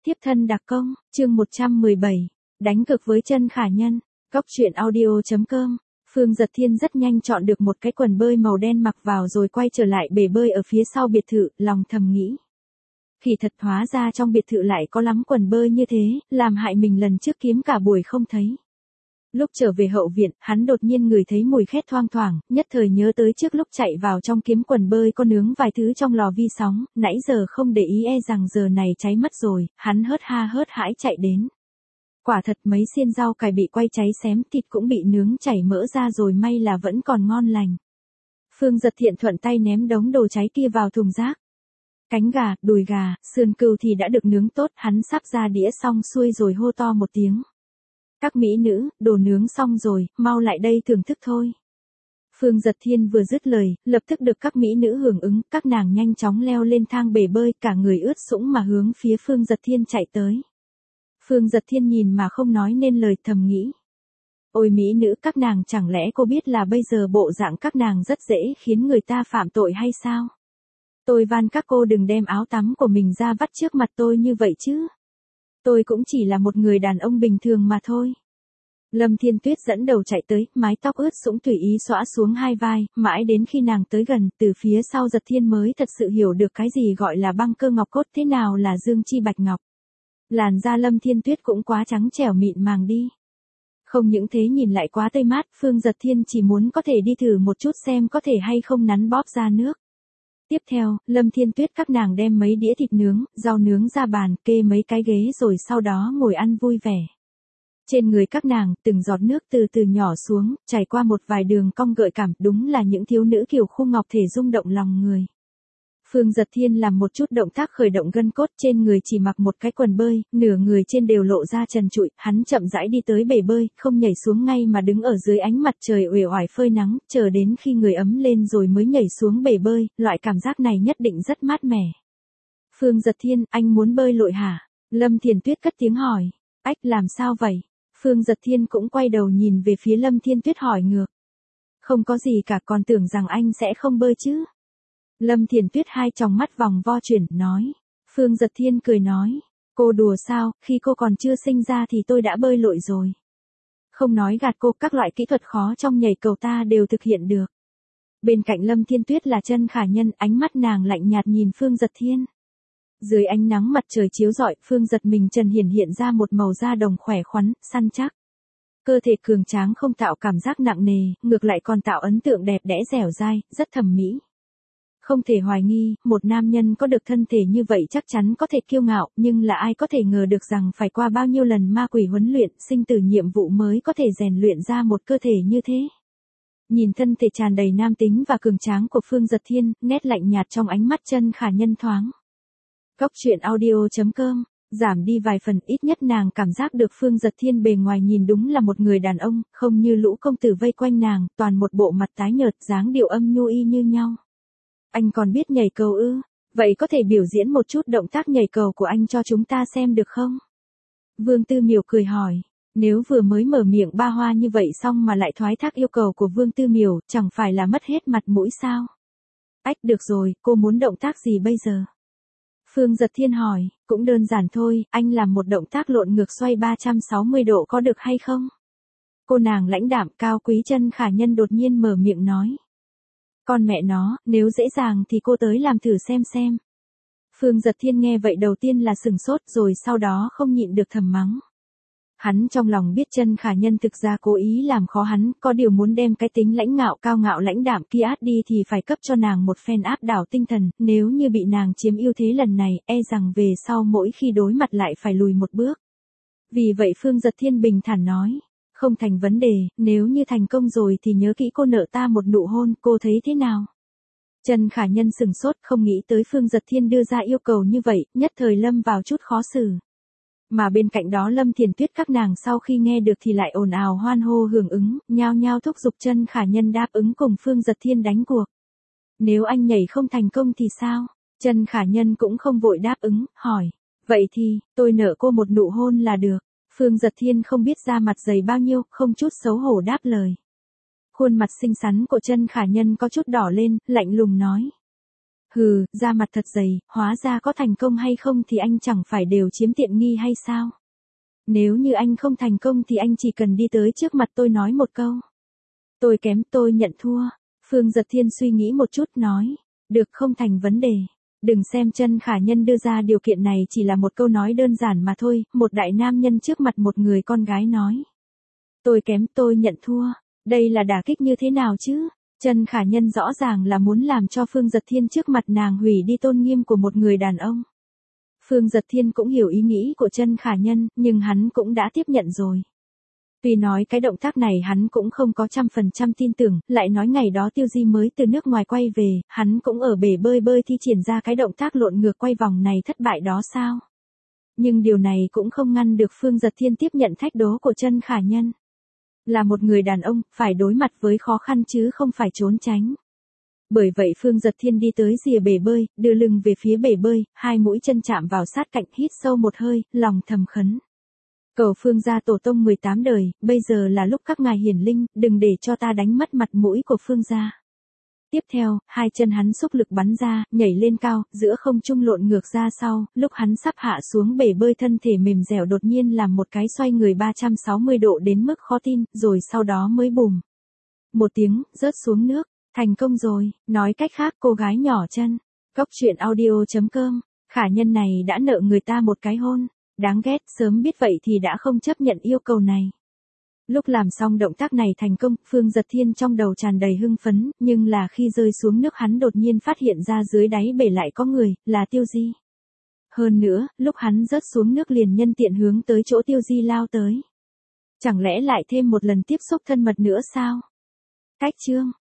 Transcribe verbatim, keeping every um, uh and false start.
Tiếp thân đặc công, chương một trăm mười bảy, đánh cực với Chân Khả Nhân, Cóc truyện audio chấm com. Phương Dật Thiên rất nhanh chọn được một cái quần bơi màu đen mặc vào rồi quay trở lại bể bơi ở phía sau biệt thự, lòng thầm nghĩ. Kỳ thật hóa ra trong biệt thự lại có lắm quần bơi như thế, làm hại mình lần trước kiếm cả buổi không thấy. Lúc trở về hậu viện, hắn đột nhiên ngửi thấy mùi khét thoang thoảng, nhất thời nhớ tới trước lúc chạy vào trong kiếm quần bơi có nướng vài thứ trong lò vi sóng, nãy giờ không để ý e rằng giờ này cháy mất rồi, hắn hớt ha hớt hãi chạy đến. Quả thật mấy xiên rau cải bị quay cháy xém, thịt cũng bị nướng chảy mỡ ra rồi, may là vẫn còn ngon lành. Phương Dật Thiện thuận tay ném đống đồ cháy kia vào thùng rác. Cánh gà, đùi gà, sườn cừu thì đã được nướng tốt, hắn sắp ra đĩa xong xuôi rồi hô to một tiếng. Các mỹ nữ, đồ nướng xong rồi, mau lại đây thưởng thức thôi. Phương Dật Thiên vừa dứt lời, lập tức được các mỹ nữ hưởng ứng, các nàng nhanh chóng leo lên thang bể bơi, cả người ướt sũng mà hướng phía Phương Dật Thiên chạy tới. Phương Dật Thiên nhìn mà không nói nên lời, thầm nghĩ. Ôi mỹ nữ, các nàng chẳng lẽ cô biết là bây giờ bộ dạng các nàng rất dễ khiến người ta phạm tội hay sao? Tôi van các cô đừng đem áo tắm của mình ra vắt trước mặt tôi như vậy chứ. Tôi cũng chỉ là một người đàn ông bình thường mà thôi. Lâm Thiên Tuyết dẫn đầu chạy tới, mái tóc ướt sũng tùy ý xõa xuống hai vai, mãi đến khi nàng tới gần, từ phía sau Dật Thiên mới thật sự hiểu được cái gì gọi là băng cơ ngọc cốt, thế nào là dương chi bạch ngọc. Làn da Lâm Thiên Tuyết cũng quá trắng trẻo mịn màng đi. Không những thế nhìn lại quá tươi mát, Phương Dật Thiên chỉ muốn có thể đi thử một chút xem có thể hay không nắn bóp ra nước. Tiếp theo, Lâm Thiên Tuyết các nàng đem mấy đĩa thịt nướng, rau nướng ra bàn, kê mấy cái ghế rồi sau đó ngồi ăn vui vẻ. Trên người các nàng, từng giọt nước từ từ nhỏ xuống, chảy qua một vài đường cong gợi cảm, đúng là những thiếu nữ kiều khu ngọc thể rung động lòng người. Phương Dật Thiên làm một chút động tác khởi động gân cốt, trên người chỉ mặc một cái quần bơi, nửa người trên đều lộ ra trần trụi, hắn chậm rãi đi tới bể bơi, không nhảy xuống ngay mà đứng ở dưới ánh mặt trời uể oải phơi nắng, chờ đến khi người ấm lên rồi mới nhảy xuống bể bơi, loại cảm giác này nhất định rất mát mẻ. Phương Dật Thiên, anh muốn bơi lội hả? Lâm Thiên Tuyết cất tiếng hỏi. Ách, làm sao vậy? Phương Dật Thiên cũng quay đầu nhìn về phía Lâm Thiên Tuyết hỏi ngược. Không có gì cả, còn tưởng rằng anh sẽ không bơi chứ. Lâm Thiên Tuyết hai tròng mắt vòng vo chuyển, nói. Phương Dật Thiên cười nói. Cô đùa sao, khi cô còn chưa sinh ra thì tôi đã bơi lội rồi. Không nói gạt cô, các loại kỹ thuật khó trong nhảy cầu ta đều thực hiện được. Bên cạnh Lâm Thiên Tuyết là Chân Khả Nhân, ánh mắt nàng lạnh nhạt nhìn Phương Dật Thiên. Dưới ánh nắng mặt trời chiếu rọi, Phương Dật mình trần hiển hiện ra một màu da đồng khỏe khoắn, săn chắc. Cơ thể cường tráng không tạo cảm giác nặng nề, ngược lại còn tạo ấn tượng đẹp đẽ dẻo dai, rất thẩm mỹ. Không thể hoài nghi, một nam nhân có được thân thể như vậy chắc chắn có thể kiêu ngạo, nhưng là ai có thể ngờ được rằng phải qua bao nhiêu lần ma quỷ huấn luyện, sinh tử nhiệm vụ mới có thể rèn luyện ra một cơ thể như thế. Nhìn thân thể tràn đầy nam tính và cường tráng của Phương Dật Thiên, nét lạnh nhạt trong ánh mắt Chân Khả Nhân thoáng. Cóc truyện audio chấm com, giảm đi vài phần, ít nhất nàng cảm giác được Phương Dật Thiên bề ngoài nhìn đúng là một người đàn ông, không như lũ công tử vây quanh nàng, toàn một bộ mặt tái nhợt, dáng điệu âm nhu y như nhau. Anh còn biết nhảy cầu ư? Vậy có thể biểu diễn một chút động tác nhảy cầu của anh cho chúng ta xem được không? Vương Tư Miểu cười hỏi. Nếu vừa mới mở miệng ba hoa như vậy xong mà lại thoái thác yêu cầu của Vương Tư Miểu, chẳng phải là mất hết mặt mũi sao? Ách, được rồi, cô muốn động tác gì bây giờ? Phương Dật Thiên hỏi, cũng đơn giản thôi, anh làm một động tác lộn ngược xoay ba trăm sáu mươi độ có được hay không? Cô nàng lãnh đạm cao quý Chân Khả Nhân đột nhiên mở miệng nói. Con mẹ nó, nếu dễ dàng thì cô tới làm thử xem xem. Phương Dật Thiên nghe vậy đầu tiên là sừng sốt rồi sau đó không nhịn được thầm mắng. Hắn trong lòng biết Chân Khả Nhân thực ra cố ý làm khó hắn, có điều muốn đem cái tính lãnh ngạo cao ngạo lãnh đạm kia át đi thì phải cấp cho nàng một phen áp đảo tinh thần, nếu như bị nàng chiếm ưu thế lần này, e rằng về sau mỗi khi đối mặt lại phải lùi một bước. Vì vậy Phương Dật Thiên bình thản nói, không thành vấn đề, nếu như thành công rồi thì nhớ kỹ cô nợ ta một nụ hôn, cô thấy thế nào? Chân Khả Nhân sừng sốt, không nghĩ tới Phương Dật Thiên đưa ra yêu cầu như vậy, nhất thời lâm vào chút khó xử. Mà bên cạnh đó Lâm Thiên Tuyết các nàng sau khi nghe được thì lại ồn ào hoan hô hưởng ứng, nhao nhao thúc giục Chân Khả Nhân đáp ứng cùng Phương Dật Thiên đánh cuộc. Nếu anh nhảy không thành công thì sao? Chân Khả Nhân cũng không vội đáp ứng, hỏi. Vậy thì, tôi nợ cô một nụ hôn là được. Phương Dật Thiên không biết da mặt dày bao nhiêu, không chút xấu hổ đáp lời. Khuôn mặt xinh xắn của Chân Khả Nhân có chút đỏ lên, lạnh lùng nói. Hừ, da mặt thật dày, hóa ra có thành công hay không thì anh chẳng phải đều chiếm tiện nghi hay sao? Nếu như anh không thành công thì anh chỉ cần đi tới trước mặt tôi nói một câu. Tôi kém, tôi nhận thua. Phương Giật Thiên suy nghĩ một chút nói. Được, không thành vấn đề. Đừng xem Chân Khả Nhân đưa ra điều kiện này chỉ là một câu nói đơn giản mà thôi, một đại nam nhân trước mặt một người con gái nói. Tôi kém, tôi nhận thua. Đây là đả kích như thế nào chứ? Chân Khả Nhân rõ ràng là muốn làm cho Phương Giật Thiên trước mặt nàng hủy đi tôn nghiêm của một người đàn ông. Phương Giật Thiên cũng hiểu ý nghĩ của Chân Khả Nhân, nhưng hắn cũng đã tiếp nhận rồi. Tuy nói cái động tác này hắn cũng không có trăm phần trăm tin tưởng, lại nói ngày đó Tiêu Di mới từ nước ngoài quay về, hắn cũng ở bể bơi bơi thi triển ra cái động tác lộn ngược quay vòng này thất bại đó sao? Nhưng điều này cũng không ngăn được Phương Giật Thiên tiếp nhận thách đố của Chân Khả Nhân. Là một người đàn ông, phải đối mặt với khó khăn chứ không phải trốn tránh. Bởi vậy Phương Giật Thiên đi tới rìa bể bơi, đưa lưng về phía bể bơi, hai mũi chân chạm vào sát cạnh, hít sâu một hơi, lòng thầm khấn. Cầu Phương gia tổ tông mười tám đời, bây giờ là lúc các ngài hiển linh, đừng để cho ta đánh mất mặt mũi của Phương gia. Tiếp theo, hai chân hắn xúc lực bắn ra, nhảy lên cao, giữa không trung lộn ngược ra sau, lúc hắn sắp hạ xuống bể bơi thân thể mềm dẻo đột nhiên làm một cái xoay người ba trăm sáu mươi độ đến mức khó tin, rồi sau đó mới bùm. Một tiếng, rớt xuống nước, thành công rồi, nói cách khác cô gái nhỏ Chân. Cốc truyện audio chấm com, Khả Nhân này đã nợ người ta một cái hôn, đáng ghét, sớm biết vậy thì đã không chấp nhận yêu cầu này. Lúc làm xong động tác này thành công, Phương Giật Thiên trong đầu tràn đầy hưng phấn, nhưng là khi rơi xuống nước hắn đột nhiên phát hiện ra dưới đáy bể lại có người, là Tiêu Di. Hơn nữa, lúc hắn rớt xuống nước liền nhân tiện hướng tới chỗ Tiêu Di lao tới. Chẳng lẽ lại thêm một lần tiếp xúc thân mật nữa sao? Cách chương